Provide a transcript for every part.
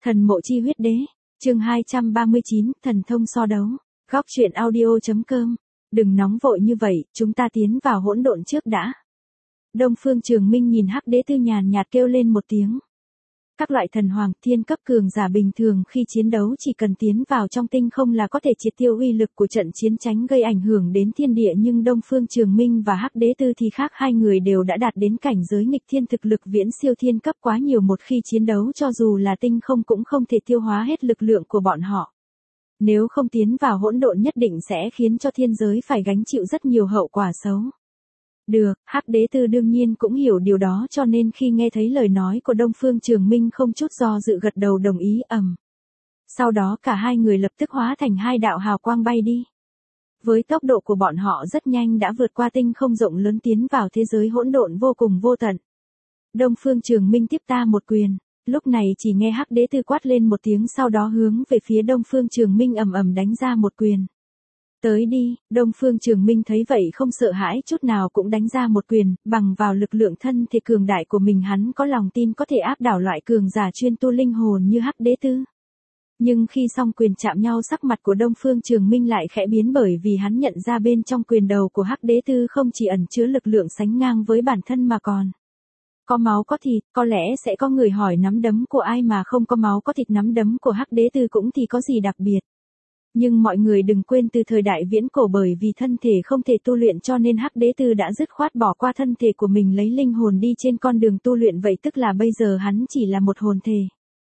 Thần mộ chi huyết đế, chương 239, thần thông so đấu, góc truyện audio.com. Đừng nóng vội như vậy, chúng ta tiến vào hỗn độn trước đã. Đông Phương Trường Minh nhìn Hắc Đế Tư nhàn nhạt kêu lên một tiếng. Các loại thần hoàng thiên cấp cường giả bình thường khi chiến đấu chỉ cần tiến vào trong tinh không là có thể triệt tiêu uy lực của trận chiến, tránh gây ảnh hưởng đến thiên địa, nhưng Đông Phương Trường Minh và Hắc Đế Tư thì khác, hai người đều đã đạt đến cảnh giới nghịch thiên, thực lực viễn siêu thiên cấp quá nhiều, một khi chiến đấu cho dù là tinh không cũng không thể tiêu hóa hết lực lượng của bọn họ. Nếu không tiến vào hỗn độn nhất định sẽ khiến cho thiên giới phải gánh chịu rất nhiều hậu quả xấu. Được, Hắc Đế Tư đương nhiên cũng hiểu điều đó, cho nên khi nghe thấy lời nói của Đông Phương Trường Minh không chút do dự gật đầu đồng ý. Sau đó cả hai người lập tức hóa thành hai đạo hào quang bay đi. Với tốc độ của bọn họ rất nhanh đã vượt qua tinh không rộng lớn, tiến vào thế giới hỗn độn vô cùng vô tận. Đông Phương Trường Minh tiếp ta một quyền. Lúc này chỉ nghe Hắc Đế Tư quát lên một tiếng, sau đó hướng về phía Đông Phương Trường Minh ầm ầm đánh ra một quyền. Tới đi, Đông Phương Trường Minh thấy vậy không sợ hãi chút nào cũng đánh ra một quyền, bằng vào lực lượng thân thể cường đại của mình hắn có lòng tin có thể áp đảo loại cường giả chuyên tu linh hồn như Hắc Đế Tư. Nhưng khi song quyền chạm nhau, sắc mặt của Đông Phương Trường Minh lại khẽ biến, bởi vì hắn nhận ra bên trong quyền đầu của Hắc Đế Tư không chỉ ẩn chứa lực lượng sánh ngang với bản thân mà còn có máu có thịt. Có lẽ sẽ có người hỏi nắm đấm của ai mà không có máu có thịt, nắm đấm của Hắc Đế Tư cũng thì có gì đặc biệt. Nhưng mọi người đừng quên, từ thời đại viễn cổ bởi vì thân thể không thể tu luyện cho nên Hắc Đế Tư đã dứt khoát bỏ qua thân thể của mình, lấy linh hồn đi trên con đường tu luyện, vậy tức là bây giờ hắn chỉ là một hồn thể.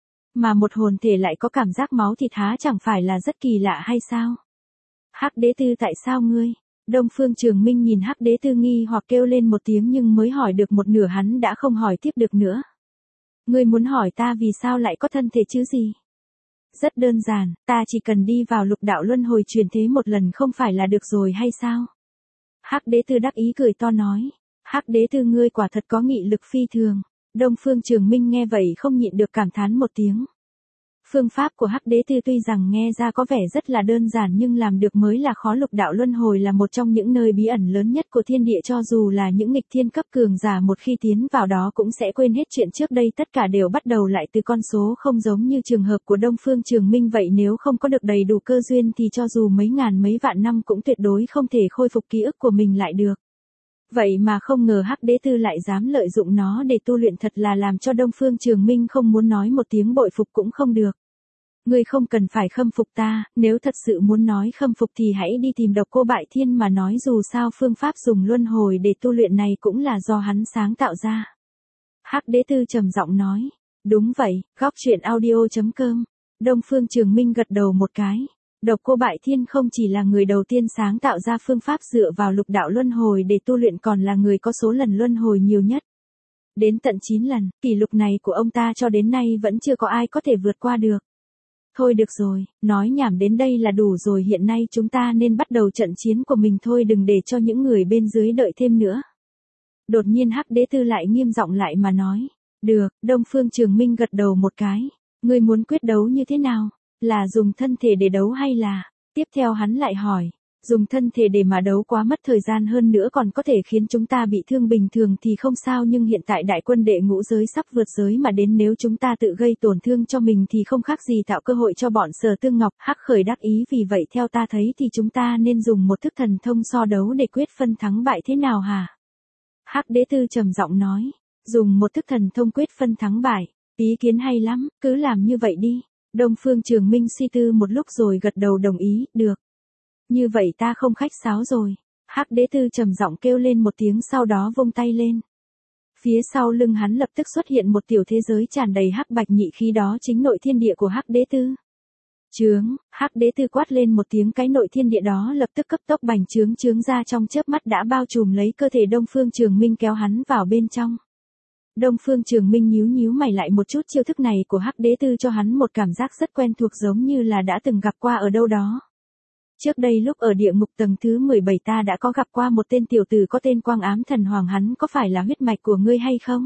Mà một hồn thể lại có cảm giác máu thịt há chẳng phải là rất kỳ lạ hay sao? Hắc Đế Tư, tại sao ngươi? Đông Phương Trường Minh nhìn Hắc Đế Tư nghi hoặc kêu lên một tiếng, nhưng mới hỏi được một nửa hắn đã không hỏi tiếp được nữa. Ngươi muốn hỏi ta vì sao lại có thân thể chứ gì? Rất đơn giản, ta chỉ cần đi vào lục đạo luân hồi chuyển thế một lần không phải là được rồi hay sao? Hắc Đế Tư đắc ý cười to nói. Hắc Đế Tư, ngươi quả thật có nghị lực phi thường. Đông Phương Trường Minh nghe vậy không nhịn được cảm thán một tiếng. Phương pháp của Hắc Đế Tư tuy rằng nghe ra có vẻ rất là đơn giản nhưng làm được mới là khó. Lục đạo luân hồi là một trong những nơi bí ẩn lớn nhất của thiên địa, cho dù là những nghịch thiên cấp cường giả một khi tiến vào đó cũng sẽ quên hết chuyện trước đây, tất cả đều bắt đầu lại từ con số không, giống như trường hợp của Đông Phương Trường Minh vậy. Nếu không có được đầy đủ cơ duyên thì cho dù mấy ngàn mấy vạn năm cũng tuyệt đối không thể khôi phục ký ức của mình lại được. Vậy mà không ngờ Hắc Đế Tư lại dám lợi dụng nó để tu luyện, thật là làm cho Đông Phương Trường Minh không muốn nói một tiếng bội phục cũng không được. Ngươi không cần phải khâm phục ta, nếu thật sự muốn nói khâm phục thì hãy đi tìm Độc Cô Bại Thiên mà nói, dù sao phương pháp dùng luân hồi để tu luyện này cũng là do hắn sáng tạo ra. Hắc Đế Tư trầm giọng nói. Đúng vậy, góc truyện audio.com. Đông Phương Trường Minh gật đầu một cái. Độc Cô Bại Thiên không chỉ là người đầu tiên sáng tạo ra phương pháp dựa vào lục đạo luân hồi để tu luyện, còn là người có số lần luân hồi nhiều nhất. Đến tận 9 lần, kỷ lục này của ông ta cho đến nay vẫn chưa có ai có thể vượt qua được. Thôi được rồi, nói nhảm đến đây là đủ rồi, hiện nay chúng ta nên bắt đầu trận chiến của mình thôi, đừng để cho những người bên dưới đợi thêm nữa. Đột nhiên Hắc Đế Tư lại nghiêm giọng lại mà nói. Được, Đông Phương Trường Minh gật đầu một cái. Ngươi muốn quyết đấu như thế nào? Là dùng thân thể để đấu hay là? Tiếp theo hắn lại hỏi. Dùng thân thể để mà đấu quá mất thời gian, hơn nữa còn có thể khiến chúng ta bị thương. Bình thường thì không sao, nhưng hiện tại đại quân đệ ngũ giới sắp vượt giới mà đến, nếu chúng ta tự gây tổn thương cho mình thì không khác gì tạo cơ hội cho bọn Sở Tương Ngọc. Hắc Khởi đắc ý. Vì vậy theo ta thấy thì chúng ta nên dùng một thức thần thông so đấu để quyết phân thắng bại, thế nào hả? Hắc Đế Tư trầm giọng nói. Dùng một thức thần thông quyết phân thắng bại, ý kiến hay lắm, cứ làm như vậy đi. Đông Phương Trường Minh suy tư một lúc rồi gật đầu đồng ý. Được. Như vậy ta không khách sáo rồi. Hắc Đế Tư trầm giọng kêu lên một tiếng, sau đó vung tay lên. Phía sau lưng hắn lập tức xuất hiện một tiểu thế giới tràn đầy hắc bạch nhị khí, đó chính nội thiên địa của Hắc Đế Tư. Chướng, Hắc Đế Tư quát lên một tiếng, cái nội thiên địa đó lập tức cấp tốc bành trướng ra, trong chớp mắt đã bao trùm lấy cơ thể Đông Phương Trường Minh, kéo hắn vào bên trong. Đông Phương Trường Minh nhíu mày lại một chút, chiêu thức này của Hắc Đế Tư cho hắn một cảm giác rất quen thuộc, giống như là đã từng gặp qua ở đâu đó. Trước đây lúc ở địa ngục tầng thứ 17 ta đã có gặp qua một tên tiểu tử có tên Quang Ám Thần Hoàng, hắn có phải là huyết mạch của ngươi hay không?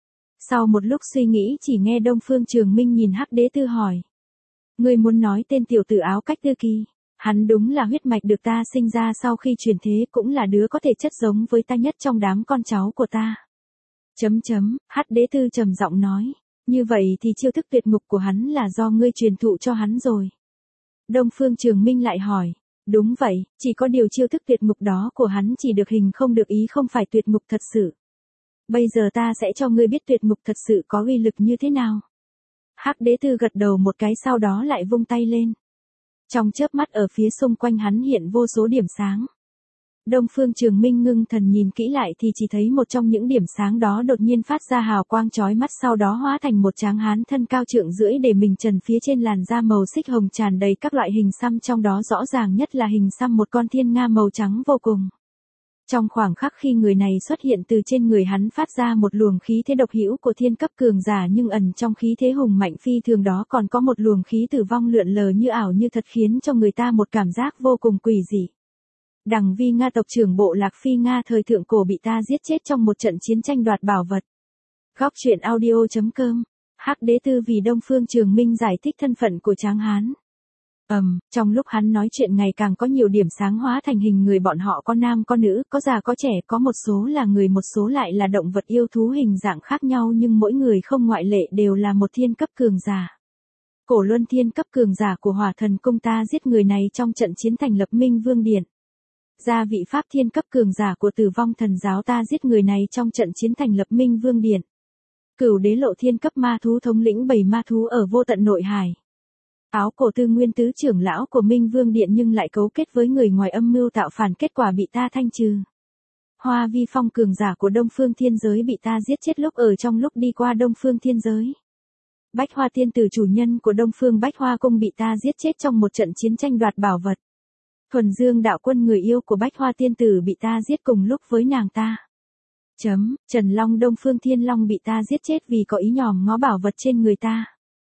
Sau một lúc suy nghĩ chỉ nghe Đông Phương Trường Minh nhìn Hắc Đế Tư hỏi. Ngươi muốn nói tên tiểu tử áo cách Tư Kỳ? Hắn đúng là huyết mạch được ta sinh ra sau khi chuyển thế, cũng là đứa có thể chất giống với ta nhất trong đám con cháu của ta. Hắc Đế Tư trầm giọng nói. Như vậy thì chiêu thức tuyệt ngục của hắn là do ngươi truyền thụ cho hắn rồi. Đông Phương Trường Minh lại hỏi. Đúng vậy, chỉ có điều chiêu thức tuyệt ngục đó của hắn chỉ được hình không được ý, không phải tuyệt ngục thật sự. Bây giờ ta sẽ cho ngươi biết tuyệt ngục thật sự có uy lực như thế nào. Hắc Đế Tư gật đầu một cái, sau đó lại vung tay lên. Trong chớp mắt ở phía xung quanh hắn hiện vô số điểm sáng. Đông Phương Trường Minh ngưng thần nhìn kỹ lại thì chỉ thấy một trong những điểm sáng đó đột nhiên phát ra hào quang chói mắt, sau đó hóa thành một tráng hán thân cao trượng rưỡi để mình trần, phía trên làn da màu xích hồng tràn đầy các loại hình xăm, trong đó rõ ràng nhất là hình xăm một con thiên nga màu trắng vô cùng. Trong khoảng khắc khi người này xuất hiện, từ trên người hắn phát ra một luồng khí thế độc hữu của thiên cấp cường giả, nhưng ẩn trong khí thế hùng mạnh phi thường đó còn có một luồng khí tử vong lượn lờ như ảo như thật, khiến cho người ta một cảm giác vô cùng quỷ dị. Đằng Vi Nga, tộc trưởng bộ lạc Phi Nga thời thượng cổ, bị ta giết chết trong một trận chiến tranh đoạt bảo vật. Góc truyện audio.com. Hắc Đế Tư vì Đông Phương Trường Minh giải thích thân phận của tráng hán. Trong lúc hắn nói chuyện ngày càng có nhiều điểm sáng hóa thành hình người, bọn họ có nam có nữ, có già có trẻ, có một số là người, một số lại là động vật yêu thú hình dạng khác nhau, nhưng mỗi người không ngoại lệ đều là một thiên cấp cường giả. Cổ Luân thiên cấp cường giả của Hỏa Thần Cung, ta giết người này trong trận chiến thành lập Minh Vương Điện. Gia vị Pháp thiên cấp cường giả của Tử Vong Thần Giáo, ta giết người này trong trận chiến thành lập Minh Vương Điện. Cửu Đế Lộ thiên cấp ma thú thống lĩnh 7 ma thú ở Vô Tận Nội Hải. Áo Cổ Tư Nguyên tứ trưởng lão của Minh Vương Điện nhưng lại cấu kết với người ngoài âm mưu tạo phản, kết quả bị ta thanh trừ. Hoa Vi Phong cường giả của Đông Phương Thiên Giới bị ta giết chết lúc ở trong lúc đi qua Đông Phương Thiên Giới. Bách Hoa Tiên Tử chủ nhân của Đông Phương Bách Hoa Cung bị ta giết chết trong một trận chiến tranh đoạt bảo vật. Thuần Dương đạo quân người yêu của Bách Hoa Tiên Tử bị ta giết cùng lúc với nàng ta. Trần Long Đông Phương Thiên Long bị ta giết chết vì có ý nhòm ngó bảo vật trên người ta.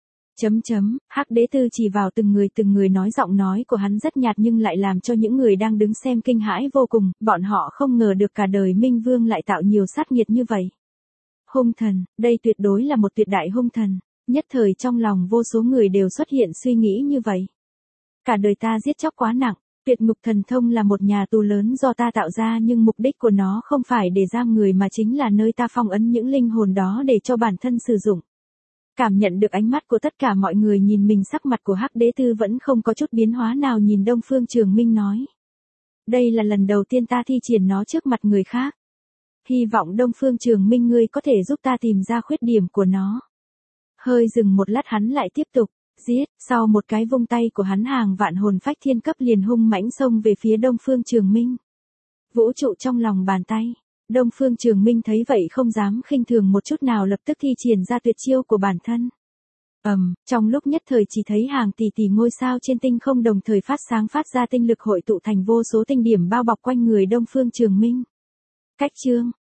Hắc Đế Tư chỉ vào từng người nói, giọng nói của hắn rất nhạt nhưng lại làm cho những người đang đứng xem kinh hãi vô cùng, bọn họ không ngờ được cả đời Minh Vương lại tạo nhiều sát nghiệt như vậy. Hung thần, đây tuyệt đối là một tuyệt đại hung thần, nhất thời trong lòng vô số người đều xuất hiện suy nghĩ như vậy. Cả đời ta giết chóc quá nặng. Tuyệt ngục thần thông là một nhà tù lớn do ta tạo ra, nhưng mục đích của nó không phải để giam người mà chính là nơi ta phong ấn những linh hồn đó để cho bản thân sử dụng. Cảm nhận được ánh mắt của tất cả mọi người nhìn mình, sắc mặt của Hắc Đế Tư vẫn không có chút biến hóa nào, nhìn Đông Phương Trường Minh nói. Đây là lần đầu tiên ta thi triển nó trước mặt người khác. Hy vọng Đông Phương Trường Minh ngươi có thể giúp ta tìm ra khuyết điểm của nó. Hơi dừng một lát hắn lại tiếp tục. Giết, sau một cái vung tay của hắn, hàng vạn hồn phách thiên cấp liền hung mãnh xông về phía Đông Phương Trường Minh. Vũ trụ trong lòng bàn tay. Đông Phương Trường Minh thấy vậy không dám khinh thường một chút nào, lập tức thi triển ra tuyệt chiêu của bản thân. Trong lúc nhất thời chỉ thấy hàng tỷ tỷ ngôi sao trên tinh không đồng thời phát sáng, phát ra tinh lực hội tụ thành vô số tinh điểm bao bọc quanh người Đông Phương Trường Minh. Cách chương,